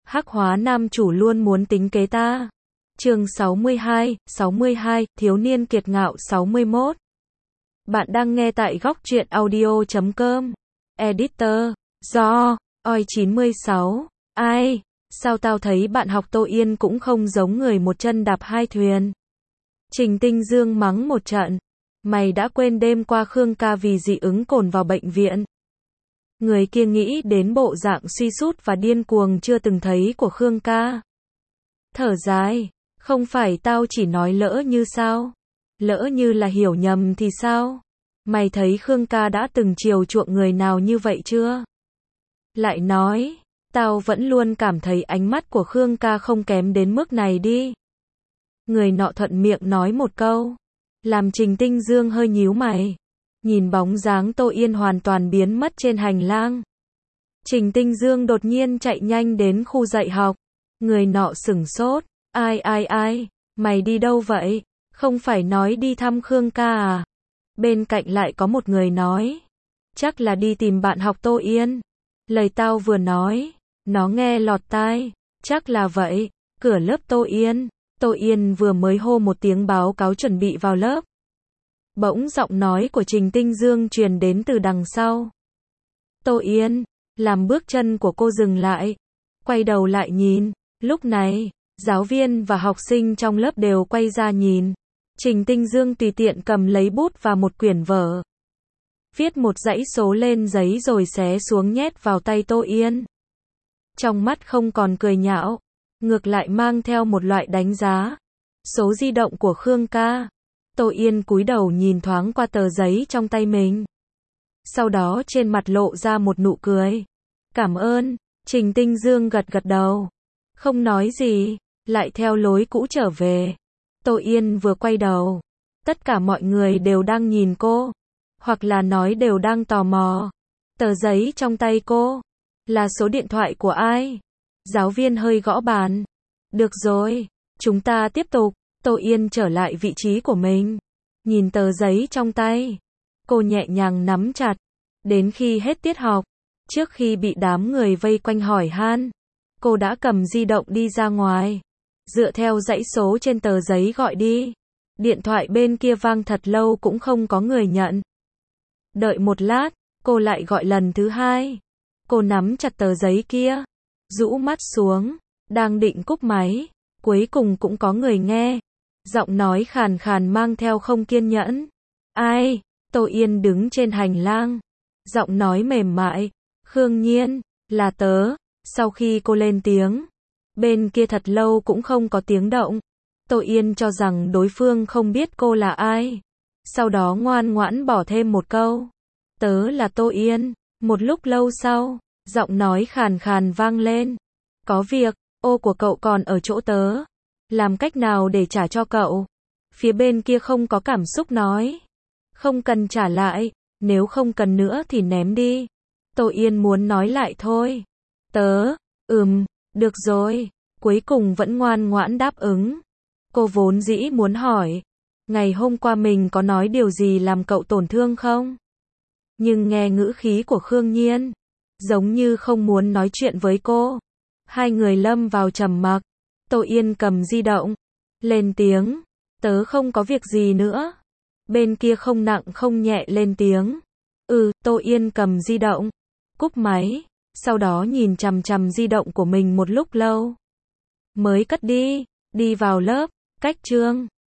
Hắc hóa nam chủ luôn muốn tính kế ta. Chương 62, thiếu niên kiệt ngạo 61. Bạn đang nghe tại góc truyện audio.com. Editor, do, oi96. Ai, sao tao thấy bạn học Tô Yên cũng không giống người một chân đạp hai thuyền. Trình Tinh Dương mắng một trận. Mày đã quên đêm qua Khương ca vì dị ứng cồn vào bệnh viện. Người kia nghĩ đến bộ dạng suy sút và điên cuồng chưa từng thấy của Khương ca. Thở dài, không phải tao chỉ nói lỡ như sao? Lỡ như là hiểu nhầm thì sao? Mày thấy Khương ca đã từng chiều chuộng người nào như vậy chưa? Lại nói, tao vẫn luôn cảm thấy ánh mắt của Khương ca không kém đến mức này đi. Người nọ thuận miệng nói một câu, làm Trình Tinh Dương hơi nhíu mày. Nhìn bóng dáng Tô Yên hoàn toàn biến mất trên hành lang. Trình Tinh Dương đột nhiên chạy nhanh đến khu dạy học. Người nọ sửng sốt. Ai, mày đi đâu vậy? Không phải nói đi thăm Khương ca à? Bên cạnh lại có một người nói. Chắc là đi tìm bạn học Tô Yên. Lời tao vừa nói, nó nghe lọt tai. Chắc là vậy. Cửa lớp Tô Yên vừa mới hô một tiếng báo cáo chuẩn bị vào lớp. Bỗng giọng nói của Trình Tinh Dương truyền đến từ đằng sau. Tô Yên, làm bước chân của cô dừng lại. Quay đầu lại nhìn. Lúc này, giáo viên và học sinh trong lớp đều quay ra nhìn. Trình Tinh Dương tùy tiện cầm lấy bút và một quyển vở. Viết một dãy số lên giấy rồi xé xuống nhét vào tay Tô Yên. Trong mắt không còn cười nhạo, ngược lại mang theo một loại đánh giá. Số di động của Khương ca. Tô Yên cúi đầu nhìn thoáng qua tờ giấy trong tay mình. Sau đó trên mặt lộ ra một nụ cười. Cảm ơn. Trình Tinh Dương gật gật đầu. Không nói gì, lại theo lối cũ trở về. Tô Yên vừa quay đầu. Tất cả mọi người đều đang nhìn cô. Hoặc là nói đều đang tò mò. Tờ giấy trong tay cô. Là số điện thoại của ai? Giáo viên hơi gõ bàn. Được rồi, chúng ta tiếp tục. Tô Yên trở lại vị trí của mình. Nhìn tờ giấy trong tay. Cô nhẹ nhàng nắm chặt. Đến khi hết tiết học. Trước khi bị đám người vây quanh hỏi han. Cô đã cầm di động đi ra ngoài. Dựa theo dãy số trên tờ giấy gọi đi. Điện thoại bên kia vang thật lâu cũng không có người nhận. Đợi một lát, cô lại gọi lần thứ hai. Cô nắm chặt tờ giấy kia. Rũ mắt xuống. Đang định cúp máy. Cuối cùng cũng có người nghe. Giọng nói khàn khàn mang theo không kiên nhẫn. Ai? Tô Yên đứng trên hành lang. Giọng nói mềm mại. Khương Nhiên, là tớ. Sau khi cô lên tiếng, bên kia thật lâu cũng không có tiếng động. Tô Yên cho rằng đối phương không biết cô là ai. Sau đó ngoan ngoãn bỏ thêm một câu. Tớ là Tô Yên. Một lúc lâu sau, giọng nói khàn khàn vang lên. Có việc, ô của cậu còn ở chỗ tớ. Làm cách nào để trả cho cậu? Phía bên kia không có cảm xúc nói. Không cần trả lại, nếu không cần nữa thì ném đi. Tô Yên muốn nói lại thôi. Tớ, được rồi. Cuối cùng vẫn ngoan ngoãn đáp ứng. Cô vốn dĩ muốn hỏi. Ngày hôm qua mình có nói điều gì làm cậu tổn thương không? Nhưng nghe ngữ khí của Khương Nhiên. Giống như không muốn nói chuyện với cô. Hai người lâm vào trầm mặc. Tô Yên cầm di động. Lên tiếng. Tớ không có việc gì nữa. Bên kia không nặng không nhẹ lên tiếng. Tô Yên cầm di động. Cúp máy. Sau đó nhìn chằm chằm di động của mình một lúc lâu. Mới cất đi. Đi vào lớp. Cách chương.